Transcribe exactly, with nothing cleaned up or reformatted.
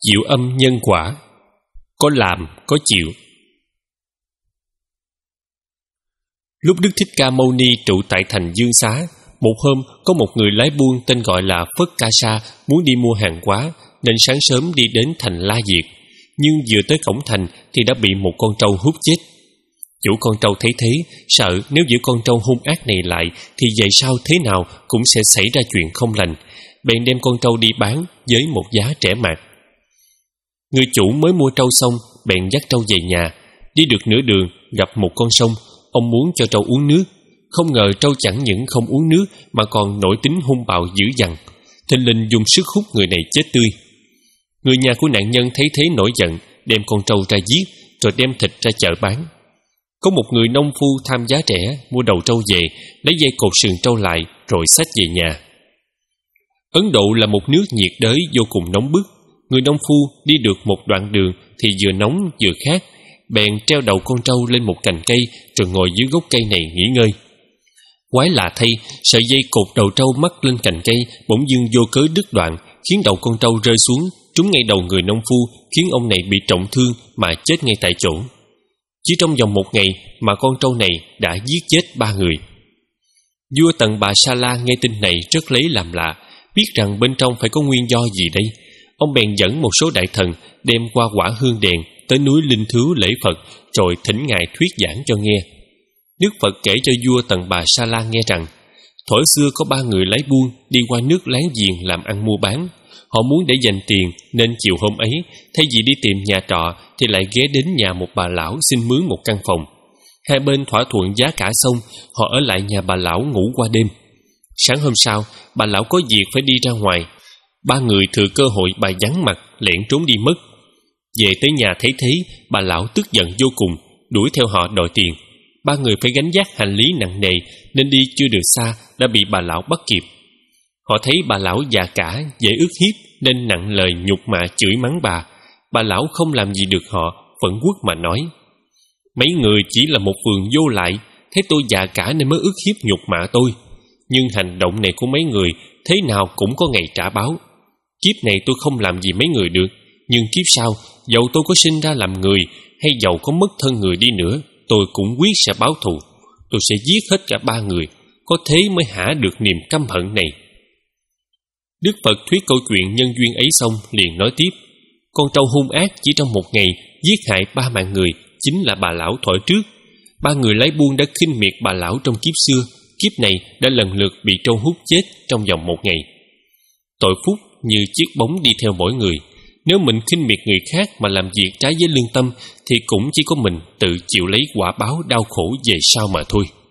Diệu âm nhân quả, có làm có chịu. Lúc Đức Thích Ca Mâu Ni trụ tại thành Dương Xá, một hôm có một người lái buôn tên gọi là Phất Ca Sa muốn đi mua hàng hóa, nên sáng sớm đi đến thành La Diệt. Nhưng vừa tới cổng thành thì đã bị một con trâu hút chết. Chủ con trâu thấy thế, sợ nếu giữ con trâu hung ác này lại thì về sau thế nào cũng sẽ xảy ra chuyện không lành, bèn đem con trâu đi bán với một giá rẻ mạt. Người chủ mới mua trâu xong, bèn dắt trâu về nhà. Đi được nửa đường gặp một con sông, ông muốn cho trâu uống nước. Không ngờ trâu chẳng những không uống nước mà còn nổi tính hung bạo dữ dằn, thình lình dùng sức hút người này chết tươi. Người nhà của nạn nhân thấy thế nổi giận, đem con trâu ra giết, rồi đem thịt ra chợ bán. Có một người nông phu tham giá rẻ mua đầu trâu về, lấy dây cột sườn trâu lại rồi xách về nhà. Ấn Độ là một nước nhiệt đới vô cùng nóng bức. Người nông phu đi được một đoạn đường thì vừa nóng vừa khát, bèn treo đầu con trâu lên một cành cây rồi ngồi dưới gốc cây này nghỉ ngơi. Quái lạ thay, sợi dây cột đầu trâu mắc lên cành cây bỗng dưng vô cớ đứt đoạn, khiến đầu con trâu rơi xuống trúng ngay đầu người nông phu, khiến ông này bị trọng thương mà chết ngay tại chỗ. Chỉ trong vòng một ngày mà con trâu này đã giết chết ba người. Vua Tần Bà Sa La nghe tin này rất lấy làm lạ, biết rằng bên trong phải có nguyên do gì đây. Ông bèn dẫn một số đại thần đem qua quả hương đèn tới núi Linh Thứu lễ Phật, rồi thỉnh ngài thuyết giảng cho nghe. Đức Phật kể cho vua Tần Bà Sa La nghe rằng, thuở xưa có ba người lái buôn đi qua nước láng giềng làm ăn mua bán. Họ muốn để dành tiền nên chiều hôm ấy, thay vì đi tìm nhà trọ thì lại ghé đến nhà một bà lão xin mướn một căn phòng. Hai bên thỏa thuận giá cả xong, họ ở lại nhà bà lão ngủ qua đêm. Sáng hôm sau, bà lão có việc phải đi ra ngoài. Ba người thừa cơ hội bà vắng mặt, lẻn trốn đi mất. Về tới nhà thấy thế, bà lão tức giận vô cùng, đuổi theo họ đòi tiền. Ba người phải gánh vác hành lý nặng nề, nên đi chưa được xa đã bị bà lão bắt kịp. Họ thấy bà lão già cả, dễ ức hiếp nên nặng lời nhục mạ chửi mắng bà. Bà lão không làm gì được họ, phẫn uất mà nói: mấy người chỉ là một vườn vô lại, thấy tôi già cả nên mới ức hiếp nhục mạ tôi. Nhưng hành động này của mấy người thế nào cũng có ngày trả báo. Kiếp này tôi không làm gì mấy người được, nhưng kiếp sau, dầu tôi có sinh ra làm người hay dầu có mất thân người đi nữa, tôi cũng quyết sẽ báo thù. Tôi sẽ giết hết cả ba người, có thế mới hả được niềm căm hận này. Đức Phật thuyết câu chuyện nhân duyên ấy xong liền nói tiếp: con trâu hung ác chỉ trong một ngày giết hại ba mạng người chính là bà lão thuở trước. Ba người lái buôn đã khinh miệt bà lão trong kiếp xưa, kiếp này đã lần lượt bị trâu hút chết trong vòng một ngày. Tội phúc như chiếc bóng đi theo mỗi người. Nếu mình khinh miệt người khác mà làm việc trái với lương tâm thì cũng chỉ có mình tự chịu lấy quả báo đau khổ về sau mà thôi.